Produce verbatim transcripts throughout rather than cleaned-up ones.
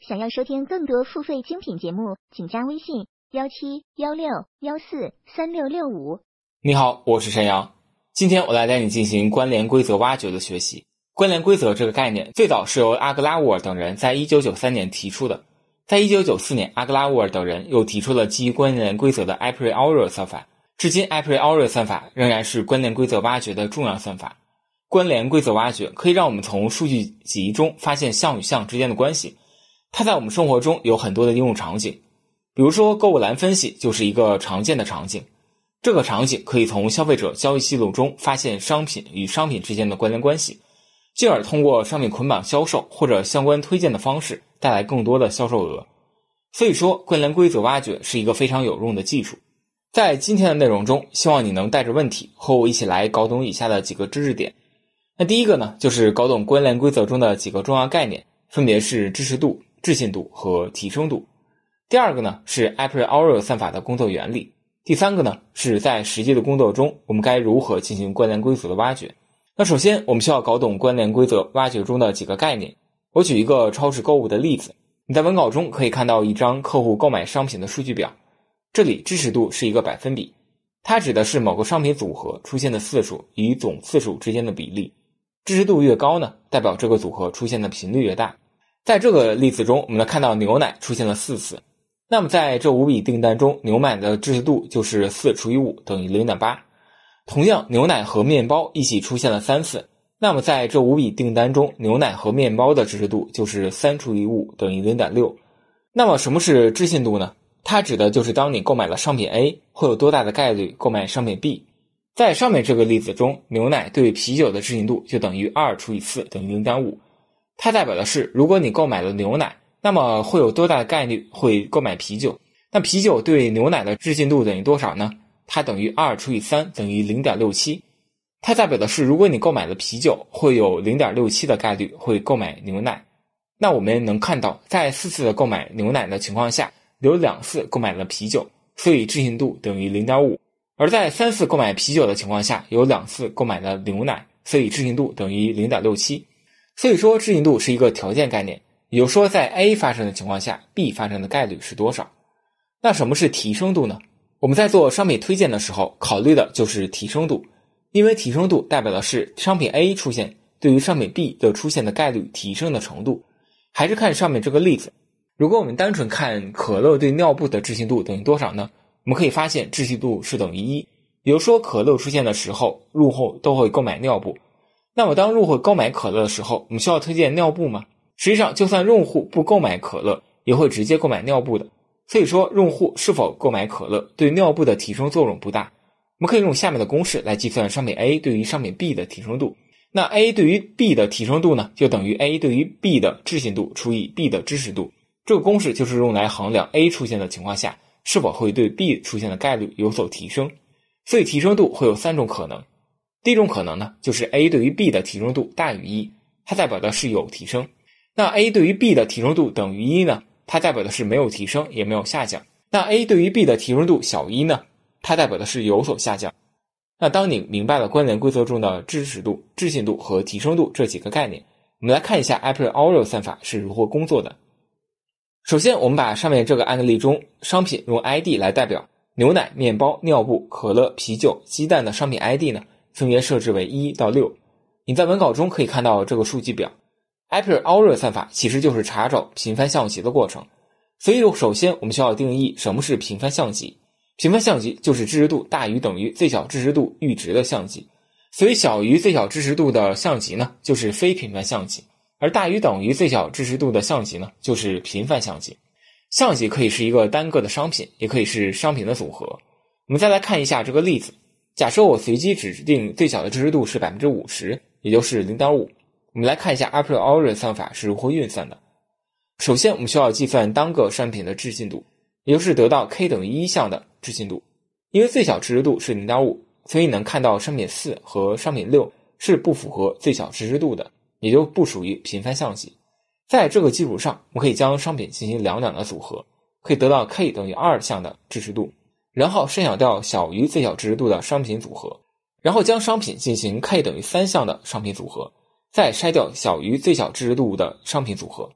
想要收听更多付费精品节目，请加微信幺七幺六幺四三六六五。 你好，我是陈阳。今天我来带你进行关联规则挖掘的学习。关联规则这个概念最早是由阿格拉乌尔等人在一九九三年提出的。在一九九四年，阿格拉乌尔等人又提出了基于关联规则的 a priori 算法。至今 a priori 算法仍然是关联规则挖掘的重要算法。关联规则挖掘可以让我们从数据集中发现项与项之间的关系。它在我们生活中有很多的应用场景，比如说购物篮分析就是一个常见的场景。这个场景可以从消费者交易记录中发现商品与商品之间的关联关系，进而通过商品捆绑销售或者相关推荐的方式带来更多的销售额。所以说，关联规则挖掘是一个非常有用的技术。在今天的内容中，希望你能带着问题和我一起来搞懂以下的几个知识点。那第一个呢，就是搞懂关联规则中的几个重要概念，分别是支持度、置信度和提升度。第二个呢，是 a priori 算法的工作原理。第三个呢，是在实际的工作中，我们该如何进行关联规则的挖掘。那首先，我们需要搞懂关联规则挖掘中的几个概念。我举一个超市购物的例子，你在文稿中可以看到一张客户购买商品的数据表。这里支持度是一个百分比，它指的是某个商品组合出现的次数与总次数之间的比例。支持度越高呢，代表这个组合出现的频率越大。在这个例子中，我们能看到牛奶出现了四次。那么在这五笔订单中，牛奶的支持度就是四除以五等于 零点八。同样，牛奶和面包一起出现了三次。那么在这五笔订单中，牛奶和面包的支持度就是三除以五等于 零点六。那么什么是置信度呢？它指的就是当你购买了商品 A， 会有多大的概率购买商品 B。在上面这个例子中，牛奶对啤酒的置信度就等于二除以四等于 零点五。它代表的是，如果你购买了牛奶，那么会有多大的概率会购买啤酒？那啤酒对牛奶的置信度等于多少呢？它等于二除以三等于 零点六七。它代表的是，如果你购买了啤酒，会有 零点六七 的概率会购买牛奶。那我们能看到，在四次的购买牛奶的情况下，有两次购买了啤酒，所以置信度等于 零点五。而在三次购买啤酒的情况下，有两次购买了牛奶，所以置信度等于 零点六七。所以说，置信度是一个条件概念，也就是说在 A 发生的情况下 B 发生的概率是多少。那什么是提升度呢？我们在做商品推荐的时候考虑的就是提升度，因为提升度代表的是商品 A 出现对于商品 B 的出现的概率提升的程度。还是看上面这个例子，如果我们单纯看可乐对尿布的置信度等于多少呢？我们可以发现置信度是等于一，也就是说可乐出现的时候，入户都会购买尿布。那么当入户购买可乐的时候，我们需要推荐尿布吗？实际上就算用户不购买可乐，也会直接购买尿布的。所以说用户是否购买可乐对尿布的提升作用不大。我们可以用下面的公式来计算商品 A 对于商品 B 的提升度。那 A 对于 B 的提升度呢，就等于 A 对于 B 的置信度除以 B 的支持度。这个公式就是用来衡量 A 出现的情况下是否会对 B 出现的概率有所提升。所以提升度会有三种可能。第一种可能呢，就是 A 对于 B 的提升度大于一，它代表的是有提升。那 A 对于 B 的提升度等于一呢，它代表的是没有提升也没有下降。那 A 对于 B 的提升度小于一呢，它代表的是有所下降。那当你明白了关联规则中的支持度、置信度和提升度这几个概念，我们来看一下 a priori 算法是如何工作的。首先，我们把上面这个案例中商品用 I D 来代表，牛奶、面包、尿布、可乐、啤酒、鸡蛋的商品 I D 呢，分别设置为一到六。你在文稿中可以看到这个数据表。a priori 算法其实就是查找频繁项级的过程。所以首先我们需要定义什么是频繁项级。频繁项级就是支持度大于等于最小支持度阈值的项级。所以小于最小支持度的项级呢，就是非频繁项级。而大于等于最小支持度的项级呢，就是频繁项级。项级可以是一个单个的商品，也可以是商品的组合。我们再来看一下这个例子。假设我随机指定最小的支持度是 百分之五十， 也就是 零点五。我们来看一下 a priori 算法是如何运算的。首先我们需要计算单个商品的置信度，也就是得到 k 等于一项的置信度。因为最小支持度是 零点五， 所以能看到商品四和商品六是不符合最小支持度的，也就不属于频繁项级。在这个基础上，我们可以将商品进行两两的组合，可以得到 k 等于二项的支持度，然后筛选掉小于最小支持度的商品组合，然后将商品进行 k 等于三项的商品组合，再筛掉小于最小支持度的商品组合。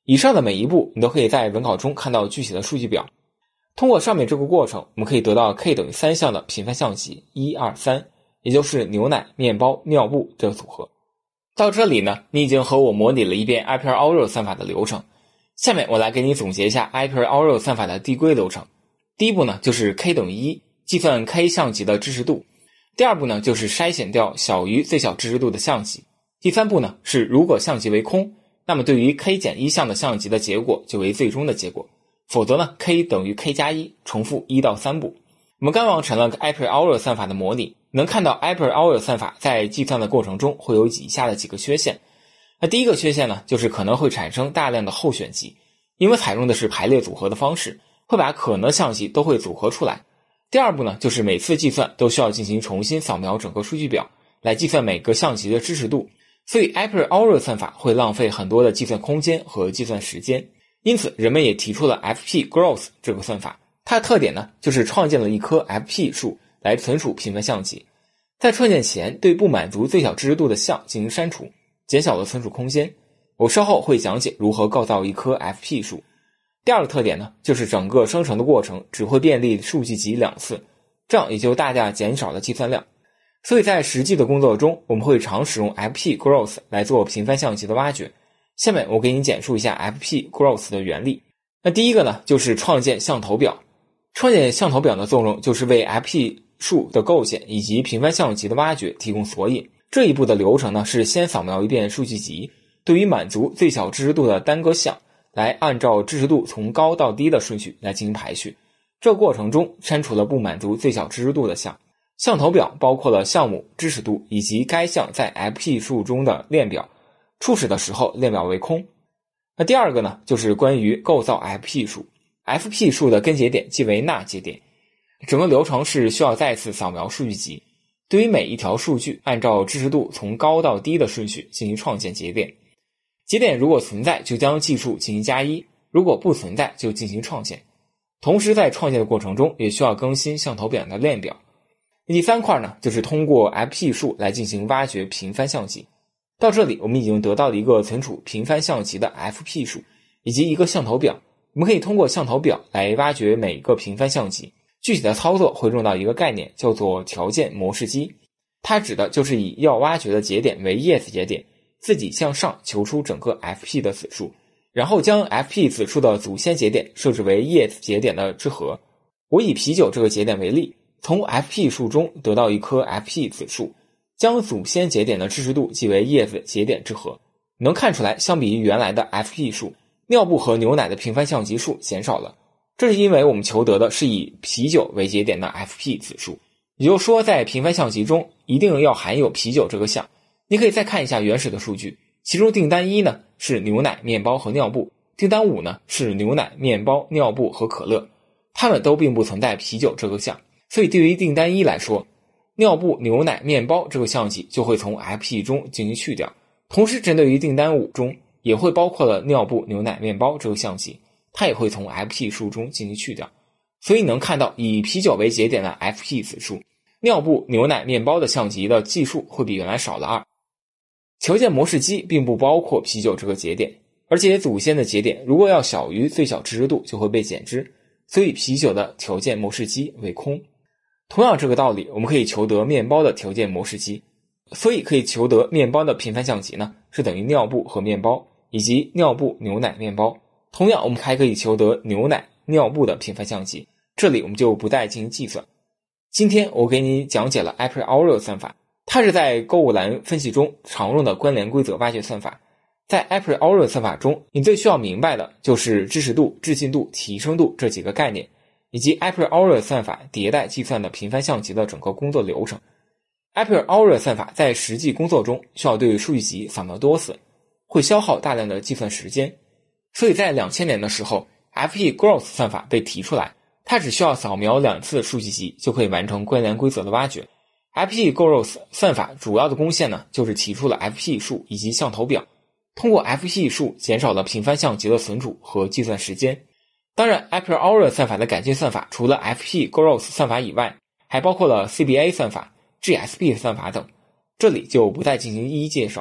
以上的每一步你都可以在文稿中看到具体的数据表。通过上面这个过程，我们可以得到 K 等于三项的频繁项级一二三，也就是牛奶、面包、尿布这个组合。到这里呢，你已经和我模拟了一遍 Aper-Aurel 算法的流程。下面我来给你总结一下 Aper-Aurel 算法的递归流程。第一步呢，就是 K 等于一，计算 K 项级的支持度。第二步呢，就是筛选掉小于最小支持度的项级。第三步呢，是如果项级为空，那么对于 K 减一项的项级的结果就为最终的结果。否则呢 K 等于 K 加一，重复一到三步。我们刚完成了 Aper-Aurel 算法的模拟，能看到 Aper-Aurel 算法在计算的过程中会有以下的几个缺陷。那第一个缺陷呢，就是可能会产生大量的候选集，因为采用的是排列组合的方式，会把可能项级都会组合出来。第二步呢，就是每次计算都需要进行重新扫描整个数据表，来计算每个项级的支持度，所以 Aper-Aurel 算法会浪费很多的计算空间和计算时间。因此人们也提出了 F P Growth 这个算法，它的特点呢，就是创建了一棵 F P 树来存储频繁项级，在创建前对不满足最小支持度的项进行删除，减小了存储空间。我稍后会讲解如何构造一棵 F P 树。第二个特点呢，就是整个生成的过程只会便利数据集两次，这样也就大大减少了计算量。所以在实际的工作中，我们会常使用 F P Growth 来做频繁项级的挖掘。下面我给你简述一下 F P Growth 的原理。那第一个呢，就是创建项头表。创建项头表的作用就是为 F P 树的构建以及频繁项级的挖掘提供索引。这一步的流程呢，是先扫描一遍数据集，对于满足最小支持度的单个项，来按照支持度从高到低的顺序来进行排序。这个过程中删除了不满足最小支持度的项。项头表包括了项目、支持度以及该项在 F P 树中的链表。初始的时候链表为空。那第二个呢，就是关于构造 F P 树。F P 树的根节点即为钠节点。整个流程是需要再次扫描数据集，对于每一条数据按照支持度从高到低的顺序进行创建节点。节点如果存在就将计数进行加一，如果不存在就进行创建。同时在创建的过程中也需要更新项头表的链表。第三块呢，就是通过 F P 树来进行挖掘频繁项级。到这里我们已经得到了一个存储频繁项级的 F P 树以及一个项头表。我们可以通过项头表来挖掘每个频繁项级。具体的操作会用到一个概念，叫做条件模式机。它指的就是以要挖掘的节点为 Yes 节点，自己向上求出整个 F P 的子数，然后将 F P 子数的祖先节点设置为 Yes 节点的之和。我以啤酒这个节点为例，从 F P 树中得到一颗 F P 子数，将祖先节点的支持度记为 Yes 节点之和。能看出来，相比于原来的 F P 数，尿布和牛奶的频繁项级数减少了。这是因为我们求得的是以啤酒为节点的 F P 子数，也就是说在频繁项级中一定要含有啤酒这个项。你可以再看一下原始的数据，其中订单一呢是牛奶、面包和尿布，订单五呢是牛奶、面包、尿布和可乐，它们都并不存在啤酒这个项。所以对于订单一来说，尿布、牛奶、面包这个项级就会从 F P 中进行去掉。同时针对于订单五中也会包括了尿布、牛奶、面包这个项级，它也会从 F P 数中进行去掉。所以能看到以啤酒为节点的 F P 子数，尿布、牛奶、面包的项级的计数会比原来少了二。条件模式机并不包括啤酒这个节点，而且祖先的节点如果要小于最小支持度就会被减支，所以啤酒的条件模式机为空。同样这个道理，我们可以求得面包的条件模式机，所以可以求得面包的频繁项级呢是等于尿布和面包以及尿布、牛奶、面包。同样我们还可以求得牛奶、尿布的频繁项级，这里我们就不再进行计算。今天我给你讲解了 Aper-Aurel 算法，它是在购物栏分析中常用的关联规则挖掘算法。在 Aper-Aurel 算法中，你最需要明白的就是支持度、置信度、提升度这几个概念，以及 Aper-Aurel 算法迭代计算的频繁项级的整个工作流程。Aper-Aurel 算法在实际工作中需要对数据集扫描多次，会消耗大量的计算时间。所以在两千年的时候 F P Growth 算法被提出来，它只需要扫描两次数据集就可以完成关联规则的挖掘。F P Growth 算法主要的贡献呢，就是提出了 F P 数以及项头表，通过 F P 数减少了频繁项级的存储和计算时间。当然 Aper-Aurel 算法的改进算法除了 F P Growth 算法以外，还包括了 C B A 算法、G S P 算法等，这里就不再进行一一介绍。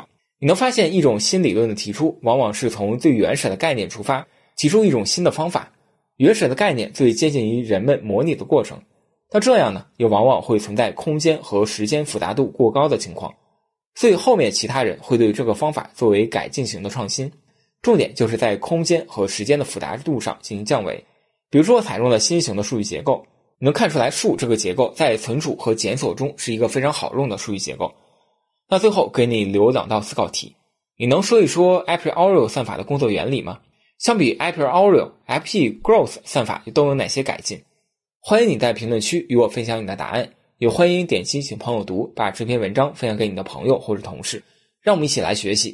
你能发现一种新理论的提出往往是从最原始的概念出发，提出一种新的方法。原始的概念最接近于人们模拟的过程，那这样呢，又往往会存在空间和时间复杂度过高的情况。所以后面其他人会对这个方法作为改进型的创新，重点就是在空间和时间的复杂度上进行降维。比如说采用了新型的数据结构，你能看出来数这个结构在存储和检索中是一个非常好用的数据结构。那最后给你留两道思考题，你能说一说 a p r i o r i 算法的工作原理吗？相比 a p r i o r i F P Growth 算法都有哪些改进？欢迎你在评论区与我分享你的答案，也欢迎点击请朋友读，把这篇文章分享给你的朋友或者同事，让我们一起来学习